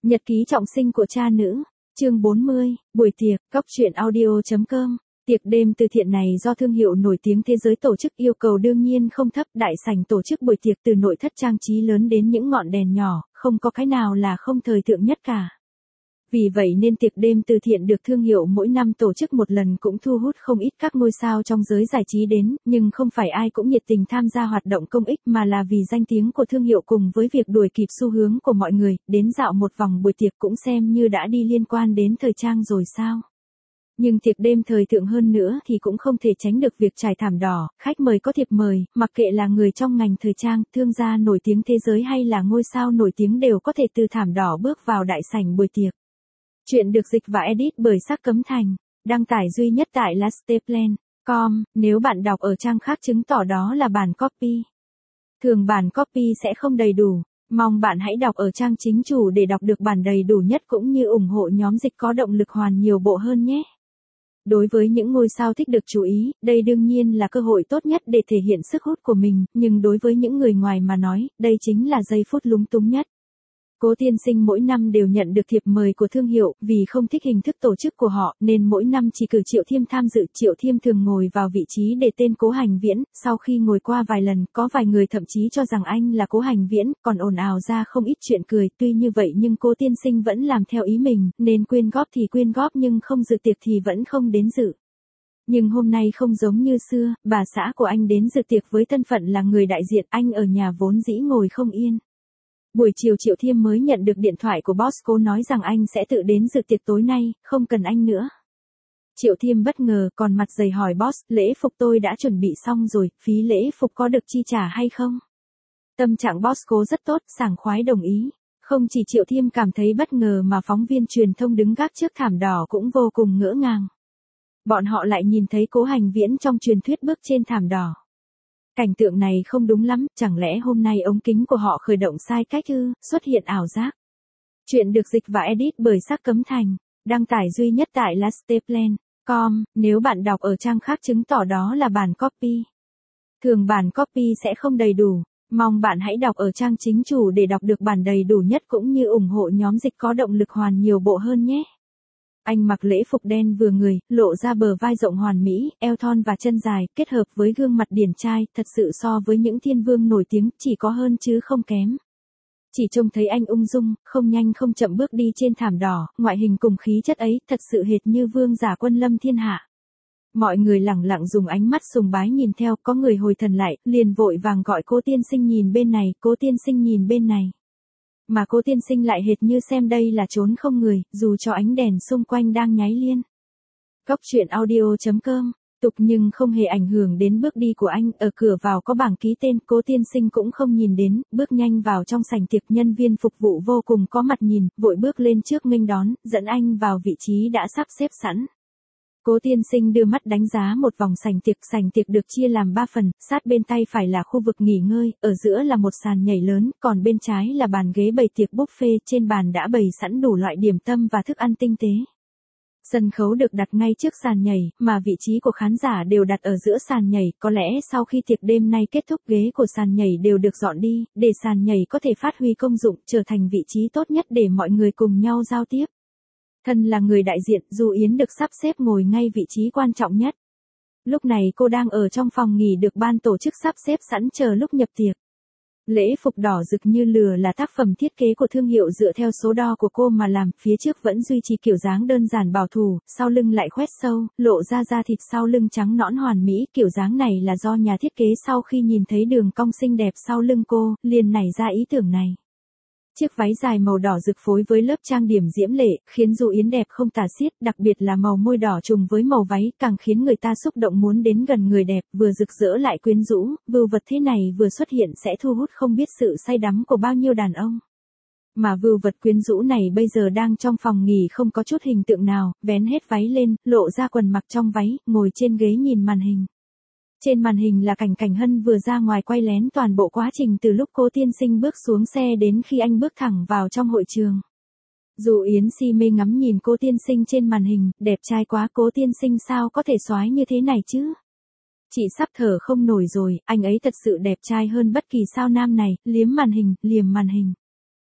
Nhật ký trọng sinh của cha nữ, chương 40, buổi tiệc, Cóc truyện audio.com. Tiệc đêm từ thiện này do thương hiệu nổi tiếng thế giới tổ chức, yêu cầu đương nhiên không thấp. Đại sảnh tổ chức buổi tiệc từ nội thất trang trí lớn đến những ngọn đèn nhỏ, không có cái nào là không thời thượng nhất cả. Vì vậy nên tiệc đêm từ thiện được thương hiệu mỗi năm tổ chức một lần cũng thu hút không ít các ngôi sao trong giới giải trí đến, nhưng không phải ai cũng nhiệt tình tham gia hoạt động công ích mà là vì danh tiếng của thương hiệu cùng với việc đuổi kịp xu hướng của mọi người, đến dạo một vòng buổi tiệc cũng xem như đã đi liên quan đến thời trang rồi sao. Nhưng tiệc đêm thời thượng hơn nữa thì cũng không thể tránh được việc trải thảm đỏ, khách mời có thiệp mời, mặc kệ là người trong ngành thời trang, thương gia nổi tiếng thế giới hay là ngôi sao nổi tiếng đều có thể từ thảm đỏ bước vào đại sảnh buổi tiệc. Chuyện được dịch và edit bởi Sắc Cấm Thành, đăng tải duy nhất tại lasteplan.com, nếu bạn đọc ở trang khác chứng tỏ đó là bản copy. Thường bản copy sẽ không đầy đủ, mong bạn hãy đọc ở trang chính chủ để đọc được bản đầy đủ nhất cũng như ủng hộ nhóm dịch có động lực hoàn nhiều bộ hơn nhé. Đối với những ngôi sao thích được chú ý, đây đương nhiên là cơ hội tốt nhất để thể hiện sức hút của mình, nhưng đối với những người ngoài mà nói, đây chính là giây phút lúng túng nhất. Cố Tiên Sinh mỗi năm đều nhận được thiệp mời của thương hiệu, vì không thích hình thức tổ chức của họ, nên mỗi năm chỉ cử Triệu Thiêm tham dự. Triệu Thiêm thường ngồi vào vị trí để tên Cố Hành Viễn, sau khi ngồi qua vài lần, có vài người thậm chí cho rằng anh là Cố Hành Viễn, còn ồn ào ra không ít chuyện cười. Tuy như vậy nhưng Cố Tiên Sinh vẫn làm theo ý mình, nên quyên góp thì quyên góp nhưng không dự tiệc thì vẫn không đến dự. Nhưng hôm nay không giống như xưa, bà xã của anh đến dự tiệc với thân phận là người đại diện, anh ở nhà vốn dĩ ngồi không yên. Buổi chiều Triệu Thiêm mới nhận được điện thoại của boss Cố nói rằng anh sẽ tự đến dự tiệc tối nay, không cần anh nữa. Triệu Thiêm bất ngờ, còn mặt dày hỏi boss, lễ phục tôi đã chuẩn bị xong rồi, phí lễ phục có được chi trả hay không? Tâm trạng boss Cố rất tốt, sảng khoái đồng ý. Không chỉ Triệu Thiêm cảm thấy bất ngờ mà phóng viên truyền thông đứng gác trước thảm đỏ cũng vô cùng ngỡ ngàng. Bọn họ lại nhìn thấy Cố Hành Viễn trong truyền thuyết bước trên thảm đỏ. Cảnh tượng này không đúng lắm, chẳng lẽ hôm nay ống kính của họ khởi động sai cách ư, xuất hiện ảo giác. Chuyện được dịch và edit bởi Sắc Cấm Thành, đăng tải duy nhất tại lasteplan.com, nếu bạn đọc ở trang khác chứng tỏ đó là bản copy. Thường bản copy sẽ không đầy đủ, mong bạn hãy đọc ở trang chính chủ để đọc được bản đầy đủ nhất cũng như ủng hộ nhóm dịch có động lực hoàn nhiều bộ hơn nhé. Anh mặc lễ phục đen vừa người, lộ ra bờ vai rộng hoàn mỹ, eo thon và chân dài, kết hợp với gương mặt điển trai, thật sự so với những thiên vương nổi tiếng, chỉ có hơn chứ không kém. Chỉ trông thấy anh ung dung, không nhanh không chậm bước đi trên thảm đỏ, ngoại hình cùng khí chất ấy, thật sự hệt như vương giả quân lâm thiên hạ. Mọi người lẳng lặng dùng ánh mắt sùng bái nhìn theo, có người hồi thần lại, liền vội vàng gọi Cố Tiên Sinh nhìn bên này, Cố Tiên Sinh nhìn bên này. Mà Cố Tiên Sinh lại hệt như xem đây là chốn không người, dù cho ánh đèn xung quanh đang nháy liên. Cóc truyện audio.com, tục nhưng không hề ảnh hưởng đến bước đi của anh, ở cửa vào có bảng ký tên, Cố Tiên Sinh cũng không nhìn đến, bước nhanh vào trong sảnh tiệc, nhân viên phục vụ vô cùng có mặt nhìn, vội bước lên trước nghênh đón, dẫn anh vào vị trí đã sắp xếp sẵn. Cố Tiên Sinh đưa mắt đánh giá một vòng sảnh tiệc được chia làm 3 phần, sát bên tay phải là khu vực nghỉ ngơi, ở giữa là một sàn nhảy lớn, còn bên trái là bàn ghế bày tiệc buffet, trên bàn đã bày sẵn đủ loại điểm tâm và thức ăn tinh tế. Sân khấu được đặt ngay trước sàn nhảy, mà vị trí của khán giả đều đặt ở giữa sàn nhảy, có lẽ sau khi tiệc đêm nay kết thúc ghế của sàn nhảy đều được dọn đi, để sàn nhảy có thể phát huy công dụng, trở thành vị trí tốt nhất để mọi người cùng nhau giao tiếp. Thân là người đại diện, Du Yến được sắp xếp ngồi ngay vị trí quan trọng nhất. Lúc này cô đang ở trong phòng nghỉ được ban tổ chức sắp xếp sẵn chờ lúc nhập tiệc. Lễ phục đỏ rực như lửa là tác phẩm thiết kế của thương hiệu dựa theo số đo của cô mà làm, phía trước vẫn duy trì kiểu dáng đơn giản bảo thủ, sau lưng lại khoét sâu, lộ ra da thịt sau lưng trắng nõn hoàn mỹ. Kiểu dáng này là do nhà thiết kế sau khi nhìn thấy đường cong xinh đẹp sau lưng cô, liền nảy ra ý tưởng này. Chiếc váy dài màu đỏ rực phối với lớp trang điểm diễm lệ, khiến Du Yến đẹp không tả xiết, đặc biệt là màu môi đỏ trùng với màu váy, càng khiến người ta xúc động muốn đến gần người đẹp, vừa rực rỡ lại quyến rũ, vưu vật thế này vừa xuất hiện sẽ thu hút không biết sự say đắm của bao nhiêu đàn ông. Mà vưu vật quyến rũ này bây giờ đang trong phòng nghỉ không có chút hình tượng nào, vén hết váy lên, lộ ra quần mặc trong váy, ngồi trên ghế nhìn màn hình. Trên màn hình là cảnh Hân vừa ra ngoài quay lén toàn bộ quá trình từ lúc Cố Tiên Sinh bước xuống xe đến khi anh bước thẳng vào trong hội trường. Du Yến si mê ngắm nhìn Cố Tiên Sinh trên màn hình, đẹp trai quá, Cố Tiên Sinh sao có thể soái như thế này chứ? Chị sắp thở không nổi rồi, anh ấy thật sự đẹp trai hơn bất kỳ sao nam này, liếm màn hình, liềm màn hình.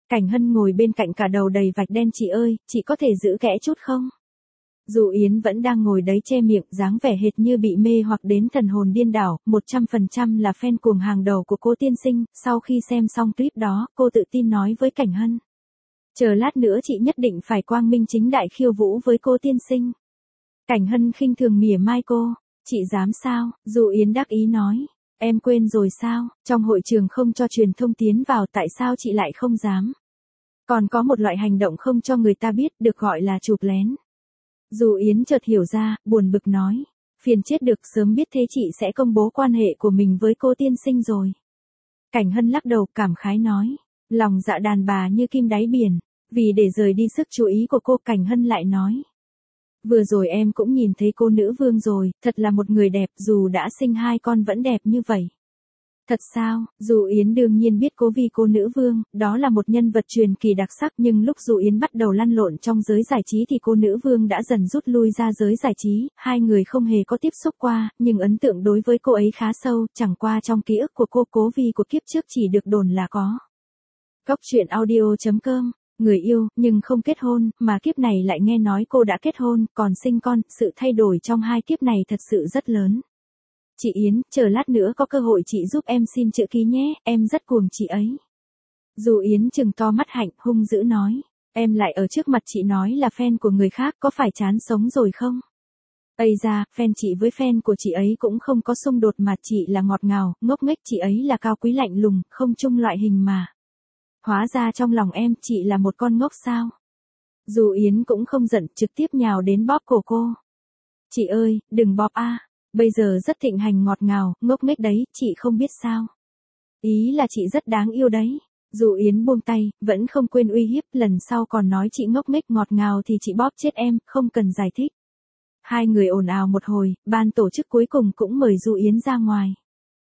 Cảnh Hân ngồi bên cạnh cả đầu đầy vạch đen. Chị ơi, chị có thể giữ kẽ chút không? Dù Yến vẫn đang ngồi đấy che miệng, dáng vẻ hệt như bị mê hoặc đến thần hồn điên đảo, 100% là fan cuồng hàng đầu của cô tiên sinh. Sau khi xem xong clip đó, cô tự tin nói với Cảnh Hân. Chờ lát nữa chị nhất định phải quang minh chính đại khiêu vũ với cô tiên sinh. Cảnh Hân khinh thường mỉa mai cô. Chị dám sao? Dù Yến đắc ý nói. Em quên rồi sao? Trong hội trường không cho truyền thông tiến vào, tại sao chị lại không dám? Còn có một loại hành động không cho người ta biết, được gọi là chụp lén. Dù Yến chợt hiểu ra, buồn bực nói. Phiền chết được, sớm biết thế chị sẽ công bố quan hệ của mình với cô tiên sinh rồi. Cảnh Hân lắc đầu cảm khái nói. Lòng dạ đàn bà như kim đáy biển. Vì để rời đi sức chú ý của cô, Cảnh Hân lại nói. Vừa rồi em cũng nhìn thấy cô nữ vương rồi, thật là một người đẹp, dù đã sinh 2 con vẫn đẹp như vậy. Thật sao? Dù Yến đương nhiên biết cô Vi cô nữ vương, đó là một nhân vật truyền kỳ đặc sắc, nhưng lúc Dù Yến bắt đầu lăn lộn trong giới giải trí thì cô nữ vương đã dần rút lui ra giới giải trí, hai người không hề có tiếp xúc qua, nhưng ấn tượng đối với cô ấy khá sâu, chẳng qua trong ký ức của cô, cố Vi của kiếp trước chỉ được đồn là có. Góc truyện audio.com. Người yêu, nhưng không kết hôn, mà kiếp này lại nghe nói cô đã kết hôn, còn sinh con, sự thay đổi trong 2 kiếp này thật sự rất lớn. Chị Yến, chờ lát nữa có cơ hội chị giúp em xin chữ ký nhé, em rất cuồng chị ấy. Dù Yến trừng to mắt hạnh, hung dữ nói. Em lại ở trước mặt chị nói là fan của người khác, có phải chán sống rồi không? Ây da, fan chị với fan của chị ấy cũng không có xung đột mà, chị là ngọt ngào, ngốc nghếch, chị ấy là cao quý lạnh lùng, không chung loại hình mà. Hóa ra trong lòng em, chị là một con ngốc sao? Dù Yến cũng không giận, trực tiếp nhào đến bóp cổ cô. Chị ơi, đừng bóp a. Bây giờ rất thịnh hành ngọt ngào, ngốc nghếch đấy, chị không biết sao. Ý là chị rất đáng yêu đấy. Dù Yến buông tay, vẫn không quên uy hiếp, lần sau còn nói chị ngốc nghếch ngọt ngào thì chị bóp chết em, không cần giải thích. Hai người ồn ào một hồi, ban tổ chức cuối cùng cũng mời Dù Yến ra ngoài.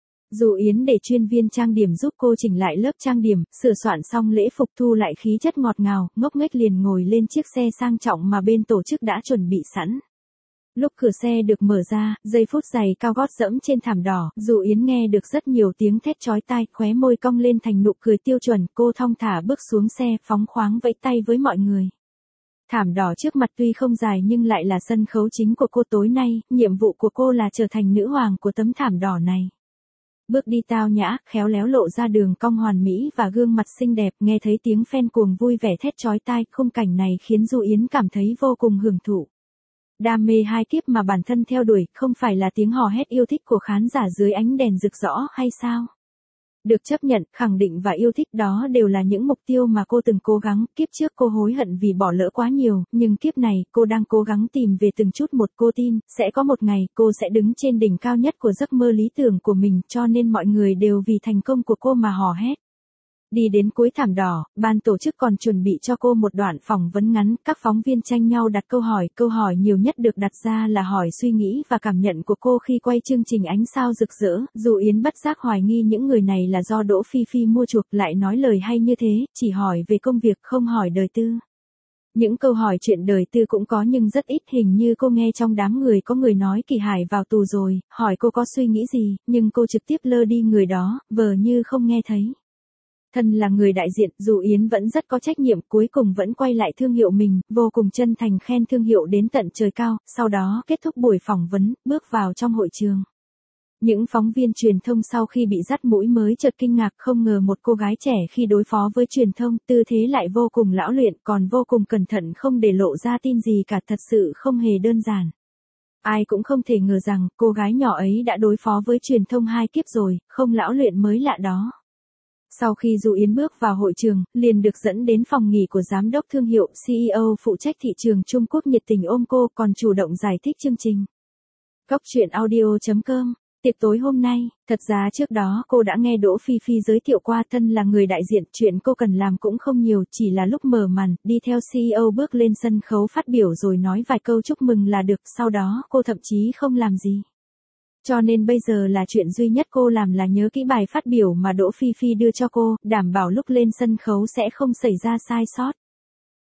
Dù Yến để chuyên viên trang điểm giúp cô chỉnh lại lớp trang điểm, sửa soạn xong lễ phục, thu lại khí chất ngọt ngào, ngốc nghếch liền ngồi lên chiếc xe sang trọng mà bên tổ chức đã chuẩn bị sẵn. Lúc cửa xe được mở ra, giây phút giày cao gót dẫm trên thảm đỏ, Dù Yến nghe được rất nhiều tiếng thét chói tai, khóe môi cong lên thành nụ cười tiêu chuẩn, cô thong thả bước xuống xe, phóng khoáng vẫy tay với mọi người. Thảm đỏ trước mặt tuy không dài nhưng lại là sân khấu chính của cô tối nay, nhiệm vụ của cô là trở thành nữ hoàng của tấm thảm đỏ này. Bước đi tao nhã, khéo léo lộ ra đường cong hoàn mỹ và gương mặt xinh đẹp, nghe thấy tiếng fan cuồng vui vẻ thét chói tai, khung cảnh này khiến Dù Yến cảm thấy vô cùng hưởng thụ. Đam mê 2 kiếp mà bản thân theo đuổi, không phải là tiếng hò hét yêu thích của khán giả dưới ánh đèn rực rỡ hay sao? Được chấp nhận, khẳng định và yêu thích đó đều là những mục tiêu mà cô từng cố gắng, kiếp trước cô hối hận vì bỏ lỡ quá nhiều, nhưng kiếp này, cô đang cố gắng tìm về từng chút một, cô tin, sẽ có một ngày, cô sẽ đứng trên đỉnh cao nhất của giấc mơ lý tưởng của mình, cho nên mọi người đều vì thành công của cô mà hò hét. Đi đến cuối thảm đỏ, ban tổ chức còn chuẩn bị cho cô một đoạn phỏng vấn ngắn, các phóng viên tranh nhau đặt câu hỏi nhiều nhất được đặt ra là hỏi suy nghĩ và cảm nhận của cô khi quay chương trình Ánh Sao Rực Rỡ, Dù Yến bất giác hoài nghi những người này là do Đỗ Phi Phi mua chuộc, lại nói lời hay như thế, chỉ hỏi về công việc không hỏi đời tư. Những câu hỏi chuyện đời tư cũng có nhưng rất ít, hình như cô nghe trong đám người có người nói Kỳ Hải vào tù rồi, hỏi cô có suy nghĩ gì, nhưng cô trực tiếp lơ đi người đó, vờ như không nghe thấy. Thân là người đại diện, Dù Yến vẫn rất có trách nhiệm, cuối cùng vẫn quay lại thương hiệu mình, vô cùng chân thành khen thương hiệu đến tận trời cao, sau đó kết thúc buổi phỏng vấn, bước vào trong hội trường. Những phóng viên truyền thông sau khi bị dắt mũi mới chợt kinh ngạc, không ngờ một cô gái trẻ khi đối phó với truyền thông, tư thế lại vô cùng lão luyện, còn vô cùng cẩn thận không để lộ ra tin gì cả, thật sự không hề đơn giản. Ai cũng không thể ngờ rằng, cô gái nhỏ ấy đã đối phó với truyền thông 2 kiếp rồi, không lão luyện mới lạ đó. Sau khi Dù Yến bước vào hội trường, liền được dẫn đến phòng nghỉ của giám đốc thương hiệu, CEO phụ trách thị trường Trung Quốc nhiệt tình ôm cô, còn chủ động giải thích chương trình. Góc truyện audio.com. Tiệc tối hôm nay, thật ra trước đó cô đã nghe Đỗ Phi Phi giới thiệu qua, thân là người đại diện, chuyện cô cần làm cũng không nhiều, chỉ là lúc mở màn, đi theo CEO bước lên sân khấu phát biểu rồi nói vài câu chúc mừng là được, sau đó cô thậm chí không làm gì. Cho nên bây giờ là chuyện duy nhất cô làm là nhớ kỹ bài phát biểu mà Đỗ Phi Phi đưa cho cô, đảm bảo lúc lên sân khấu sẽ không xảy ra sai sót.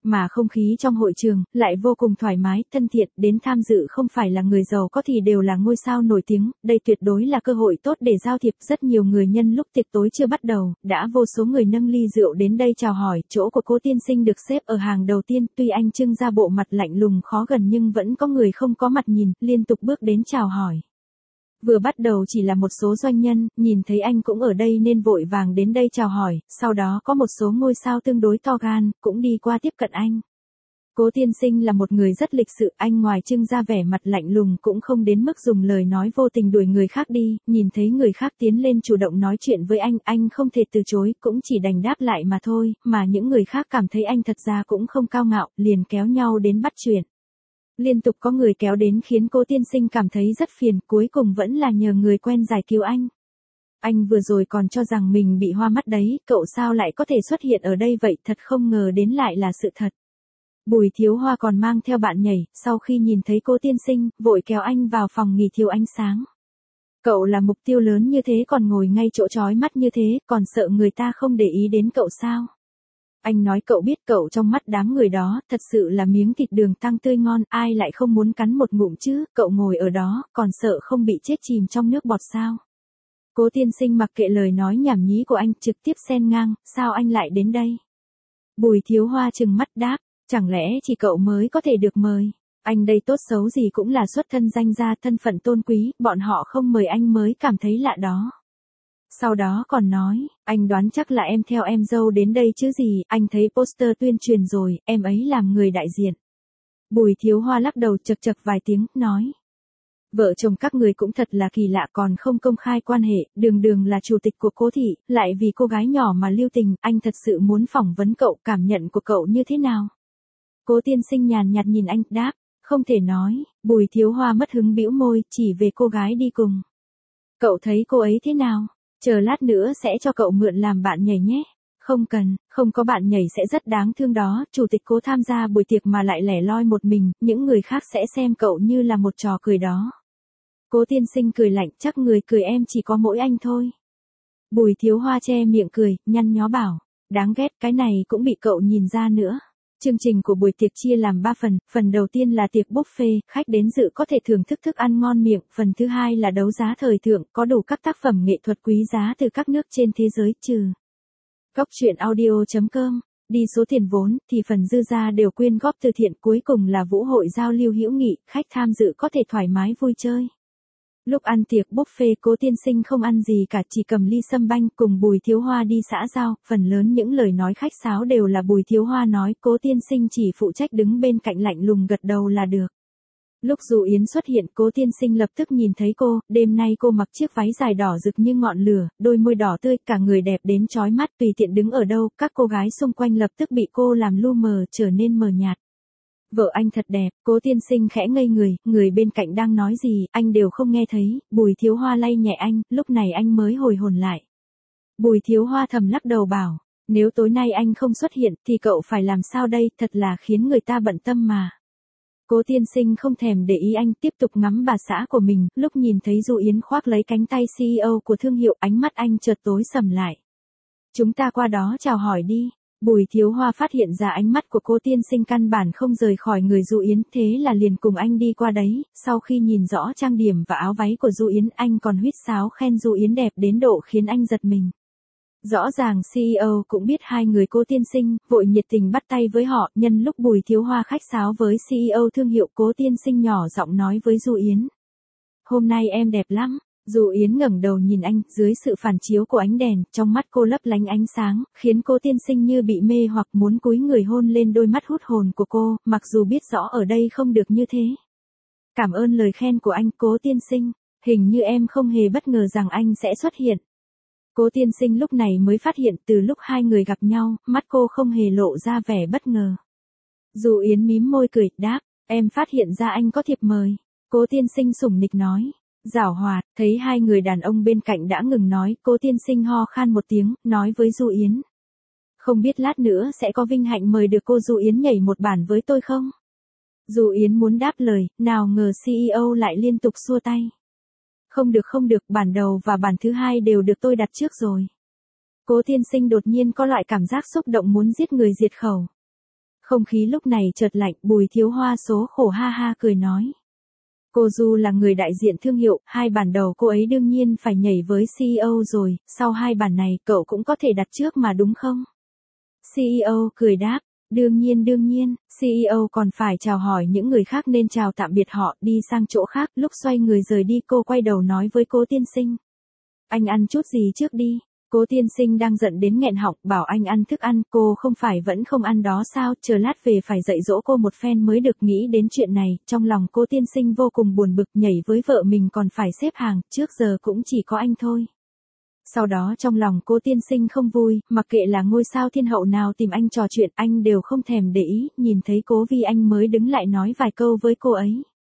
Mà không khí trong hội trường lại vô cùng thoải mái, thân thiện, đến tham dự không phải là người giàu có thì đều là ngôi sao nổi tiếng, đây tuyệt đối là cơ hội tốt để giao thiệp. Rất nhiều người nhân lúc tiệc tối chưa bắt đầu, đã vô số người nâng ly rượu đến đây chào hỏi. Chỗ của Cố tiên sinh được xếp ở hàng đầu tiên, tuy anh trưng ra bộ mặt lạnh lùng khó gần nhưng vẫn có người không có mặt nhìn, liên tục bước đến chào hỏi. Vừa bắt đầu chỉ là một số doanh nhân, nhìn thấy anh cũng ở đây nên vội vàng đến đây chào hỏi, sau đó có một số ngôi sao tương đối to gan, cũng đi qua tiếp cận anh. Cố tiên sinh là một người rất lịch sự, anh ngoài trưng ra vẻ mặt lạnh lùng cũng không đến mức dùng lời nói vô tình đuổi người khác đi, nhìn thấy người khác tiến lên chủ động nói chuyện với anh không thể từ chối, cũng chỉ đành đáp lại mà thôi, mà những người khác cảm thấy anh thật ra cũng không cao ngạo, liền kéo nhau đến bắt chuyện. Liên tục có người kéo đến khiến Cố tiên sinh cảm thấy rất phiền, cuối cùng vẫn là nhờ người quen giải cứu anh. Anh vừa rồi còn cho rằng mình bị hoa mắt đấy, cậu sao lại có thể xuất hiện ở đây vậy, thật không ngờ đến lại là sự thật. Bùi Thiếu Hoa còn mang theo bạn nhảy, sau khi nhìn thấy Cố tiên sinh, vội kéo anh vào phòng nghỉ thiếu ánh sáng. Cậu là mục tiêu lớn như thế còn ngồi ngay chỗ chói mắt như thế, còn sợ người ta không để ý đến cậu sao? Anh nói cậu biết cậu trong mắt đám người đó, thật sự là miếng thịt đường tăng tươi ngon, ai lại không muốn cắn một ngụm chứ, cậu ngồi ở đó, còn sợ không bị chết chìm trong nước bọt sao. Cố tiên sinh mặc kệ lời nói nhảm nhí của anh, trực tiếp xen ngang, sao anh lại đến đây? Bùi Thiếu Hoa trừng mắt đáp, chẳng lẽ chỉ cậu mới có thể được mời? Anh đây tốt xấu gì cũng là xuất thân danh gia, thân phận tôn quý, bọn họ không mời anh mới cảm thấy lạ đó. Sau đó còn nói, anh đoán chắc là em theo em dâu đến đây chứ gì, anh thấy poster tuyên truyền rồi, em ấy làm người đại diện. Bùi Thiếu Hoa lắc đầu chật chật vài tiếng, nói. Vợ chồng các người cũng thật là kỳ lạ, còn không công khai quan hệ, đường đường là chủ tịch của Cố thị, lại vì cô gái nhỏ mà lưu tình, anh thật sự muốn phỏng vấn cậu, cảm nhận của cậu như thế nào? Cố tiên sinh nhàn nhạt nhìn anh, đáp, không thể nói. Bùi Thiếu Hoa mất hứng bĩu môi, chỉ về cô gái đi cùng. Cậu thấy cô ấy thế nào? Chờ lát nữa sẽ cho cậu mượn làm bạn nhảy nhé. Không cần, không có bạn nhảy sẽ rất đáng thương đó, chủ tịch Cố tham gia buổi tiệc mà lại lẻ loi một mình, những người khác sẽ xem cậu như là một trò cười đó. Cố tiên sinh cười lạnh, chắc người cười em chỉ có mỗi anh thôi. Bùi Thiếu Hoa che miệng cười, nhăn nhó bảo, đáng ghét, cái này cũng bị cậu nhìn ra nữa. Chương trình của buổi tiệc chia làm 3 phần, phần đầu tiên là tiệc buffet, khách đến dự có thể thưởng thức thức ăn ngon miệng, phần thứ hai là đấu giá thời thượng, có đủ các tác phẩm nghệ thuật quý giá từ các nước trên thế giới, trừ. Góc truyện audio.com, đi số tiền vốn, thì phần dư ra đều quyên góp từ thiện, cuối cùng là vũ hội giao lưu hữu nghị, khách tham dự có thể thoải mái vui chơi. Lúc ăn tiệc buffet, Cố tiên sinh không ăn gì cả, chỉ cầm ly sâm banh cùng Bùi Thiếu Hoa đi xã giao, phần lớn những lời nói khách sáo đều là Bùi Thiếu Hoa nói, Cố tiên sinh chỉ phụ trách đứng bên cạnh lạnh lùng gật đầu là được. Lúc Du Yến xuất hiện, Cố tiên sinh lập tức nhìn thấy cô, đêm nay cô mặc chiếc váy dài đỏ rực như ngọn lửa, đôi môi đỏ tươi, cả người đẹp đến chói mắt, tùy tiện đứng ở đâu, các cô gái xung quanh lập tức bị cô làm lu mờ, trở nên mờ nhạt. Vợ anh thật đẹp, Cố tiên sinh khẽ ngây người bên cạnh đang nói gì, anh đều không nghe thấy, Bùi Thiếu Hoa lay nhẹ anh, lúc này anh mới hồi hồn lại. Bùi Thiếu Hoa thầm lắc đầu bảo, nếu tối nay anh không xuất hiện thì cậu phải làm sao đây, thật là khiến người ta bận tâm mà. Cố tiên sinh không thèm để ý anh, tiếp tục ngắm bà xã của mình, lúc nhìn thấy Du Yến khoác lấy cánh tay CEO của thương hiệu, ánh mắt anh chợt tối sầm lại. Chúng ta qua đó chào hỏi đi. Bùi Thiếu Hoa phát hiện ra ánh mắt của Cố tiên sinh căn bản không rời khỏi người Du Yến, thế là liền cùng anh đi qua đấy, sau khi nhìn rõ trang điểm và áo váy của Du Yến, anh còn huýt sáo khen Du Yến đẹp đến độ khiến anh giật mình. Rõ ràng CEO cũng biết hai người Cố tiên sinh, vội nhiệt tình bắt tay với họ, nhân lúc Bùi Thiếu Hoa khách sáo với CEO thương hiệu, Cố tiên sinh nhỏ giọng nói với Du Yến. Hôm nay em đẹp lắm. Du Yến ngẩng đầu nhìn anh, dưới sự phản chiếu của ánh đèn, trong mắt cô lấp lánh ánh sáng, khiến Cố tiên sinh như bị mê hoặc muốn cúi người hôn lên đôi mắt hút hồn của cô, mặc dù biết rõ ở đây không được như thế. Cảm ơn lời khen của anh, Cố tiên sinh, hình như em không hề bất ngờ rằng anh sẽ xuất hiện. Cố tiên sinh lúc này mới phát hiện từ lúc hai người gặp nhau, mắt cô không hề lộ ra vẻ bất ngờ. Du Yến mím môi cười, đáp, em phát hiện ra anh có thiệp mời. Cố tiên sinh sủng nịch nói. Giảo hoạt, thấy hai người đàn ông bên cạnh đã ngừng nói, Cố tiên sinh ho khan một tiếng, nói với Du Yến. Không biết lát nữa sẽ có vinh hạnh mời được cô Du Yến nhảy một bản với tôi không? Du Yến muốn đáp lời, nào ngờ CEO lại liên tục xua tay. Không được, bản đầu và bản thứ hai đều được tôi đặt trước rồi. Cố tiên sinh đột nhiên có loại cảm giác xúc động muốn giết người diệt khẩu. Không khí lúc này chợt lạnh, Bùi Thiếu Hoa số khổ ha ha cười nói. Cô Du là người đại diện thương hiệu, 2 bản đầu cô ấy đương nhiên phải nhảy với CEO rồi, sau 2 bản này cậu cũng có thể đặt trước mà đúng không? CEO cười đáp, đương nhiên, CEO còn phải chào hỏi những người khác nên chào tạm biệt họ, đi sang chỗ khác, lúc xoay người rời đi cô quay đầu nói với Cố tiên sinh. Anh ăn chút gì trước đi. Cố tiên sinh đang giận đến nghẹn họng, bảo anh ăn thức ăn, cô không phải vẫn không ăn đó sao, chờ lát về phải dạy dỗ cô một phen mới được. Nghĩ đến chuyện này, trong lòng Cố tiên sinh vô cùng buồn bực, nhảy với vợ mình còn phải xếp hàng, trước giờ cũng chỉ có anh thôi. Sau đó trong lòng Cố tiên sinh không vui, mặc kệ là ngôi sao thiên hậu nào tìm anh trò chuyện, anh đều không thèm để ý, nhìn thấy Cố Vi anh mới đứng lại nói vài câu với cô ấy.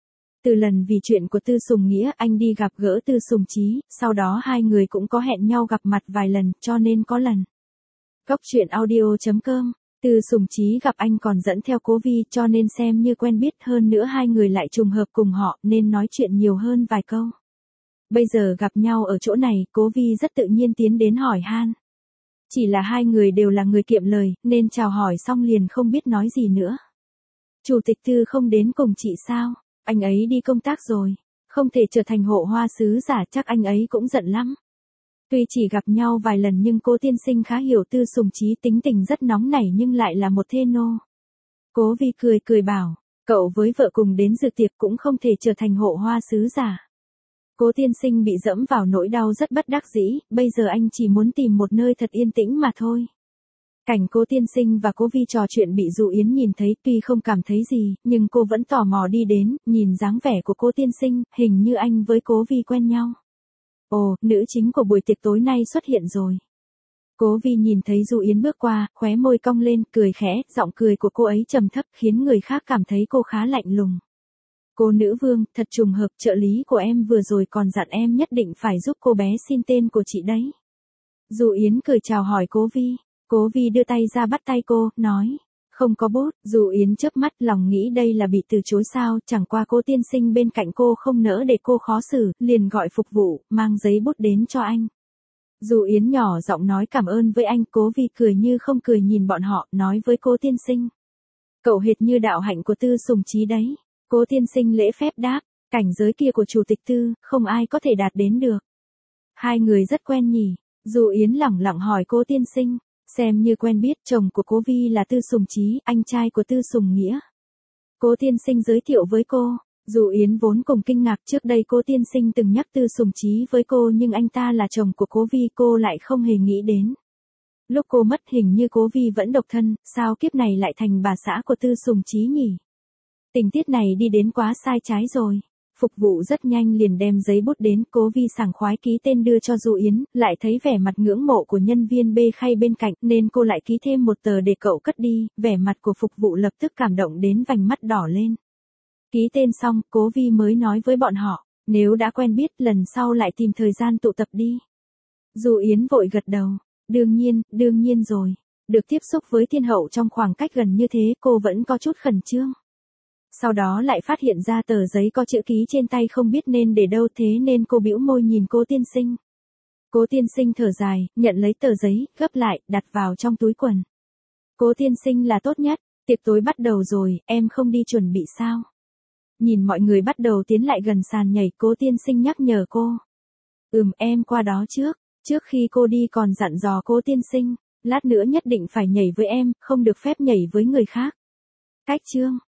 Từ lần vì chuyện của Tư Sùng Nghĩa anh đi gặp gỡ Tư Sùng Chí, sau đó 2 người cũng có hẹn nhau gặp mặt vài lần, cho nên có lần. Cốc truyện audio.com, Tư Sùng Chí gặp anh còn dẫn theo Cố Vi cho nên xem như quen biết, hơn nữa 2 người lại trùng hợp cùng họ nên nói chuyện nhiều hơn vài câu. Bây giờ gặp nhau ở chỗ này, Cố Vi rất tự nhiên tiến đến hỏi han. Chỉ là 2 người đều là người kiệm lời, nên chào hỏi xong liền không biết nói gì nữa. Chủ tịch Tư không đến cùng chị sao? Anh ấy đi công tác rồi, không thể trở thành hộ hoa sứ giả, chắc anh ấy cũng giận lắm. Tuy chỉ gặp nhau vài lần nhưng Cố tiên sinh khá hiểu Tư Sùng Chí, tính tình rất nóng nảy nhưng lại là một thê nô. Cố Vi cười bảo, cậu với vợ cùng đến dự tiệc cũng không thể trở thành hộ hoa sứ giả. Cố tiên sinh bị dẫm vào nỗi đau rất bất đắc dĩ, bây giờ anh chỉ muốn tìm một nơi thật yên tĩnh mà thôi. Cảnh Cố tiên sinh và Cố Vi trò chuyện bị Dụ Yến nhìn thấy, tuy không cảm thấy gì, nhưng cô vẫn tò mò đi đến, nhìn dáng vẻ của Cố tiên sinh, hình như anh với Cố Vi quen nhau. Ồ, nữ chính của buổi tiệc tối nay xuất hiện rồi. Cố Vi nhìn thấy Dụ Yến bước qua, khóe môi cong lên, cười khẽ, giọng cười của cô ấy trầm thấp khiến người khác cảm thấy cô khá lạnh lùng. Cô nữ vương, thật trùng hợp, trợ lý của em vừa rồi còn dặn em nhất định phải giúp cô bé xin tên của chị đấy. Dụ Yến cười chào hỏi Cố Vi. Cố Vi đưa tay ra bắt tay cô, nói, không có bút. Dụ Yến chớp mắt, lòng nghĩ đây là bị từ chối sao, chẳng qua Cố tiên sinh bên cạnh cô không nỡ để cô khó xử, liền gọi phục vụ, mang giấy bút đến cho anh. Dụ Yến nhỏ giọng nói cảm ơn với anh, Cố Vi cười như không cười nhìn bọn họ, nói với Cố tiên sinh. Cậu hệt như đạo hạnh của Tư Sùng Chí đấy. Cố tiên sinh lễ phép đáp, cảnh giới kia của chủ tịch Tư, không ai có thể đạt đến được. 2 người rất quen nhỉ? Dụ Yến lẳng lặng hỏi Cố tiên sinh. Xem như quen biết, chồng của Cố Vi là Tư Sùng Chí, anh trai của Tư Sùng Nghĩa. Cố tiên sinh giới thiệu với cô. Dụ Yến vốn cùng kinh ngạc, trước đây Cố tiên sinh từng nhắc Tư Sùng Chí với cô nhưng anh ta là chồng của Cố Vi cô lại không hề nghĩ đến. Lúc cô mất hình như Cố Vi vẫn độc thân, sao kiếp này lại thành bà xã của Tư Sùng Chí nhỉ? Tình tiết này đi đến quá sai trái rồi. Phục vụ rất nhanh liền đem giấy bút đến, Cố Vi sảng khoái ký tên đưa cho Dụ Yến, lại thấy vẻ mặt ngưỡng mộ của nhân viên bê khay bên cạnh nên cô lại ký thêm một tờ để cậu cất đi, vẻ mặt của phục vụ lập tức cảm động đến vành mắt đỏ lên. Ký tên xong, Cố Vi mới nói với bọn họ, nếu đã quen biết lần sau lại tìm thời gian tụ tập đi. Dụ Yến vội gật đầu, đương nhiên rồi, được tiếp xúc với thiên hậu trong khoảng cách gần như thế cô vẫn có chút khẩn trương. Sau đó lại phát hiện ra tờ giấy có chữ ký trên tay không biết nên để đâu, thế nên cô bĩu môi nhìn Cố tiên sinh. Cố tiên sinh thở dài, nhận lấy tờ giấy, gấp lại, đặt vào trong túi quần. Cố tiên sinh là tốt nhất, tiệc tối bắt đầu rồi, em không đi chuẩn bị sao? Nhìn mọi người bắt đầu tiến lại gần sàn nhảy, Cố tiên sinh nhắc nhở cô. Em qua đó trước khi cô đi còn dặn dò Cố tiên sinh, lát nữa nhất định phải nhảy với em, không được phép nhảy với người khác. Cách chương.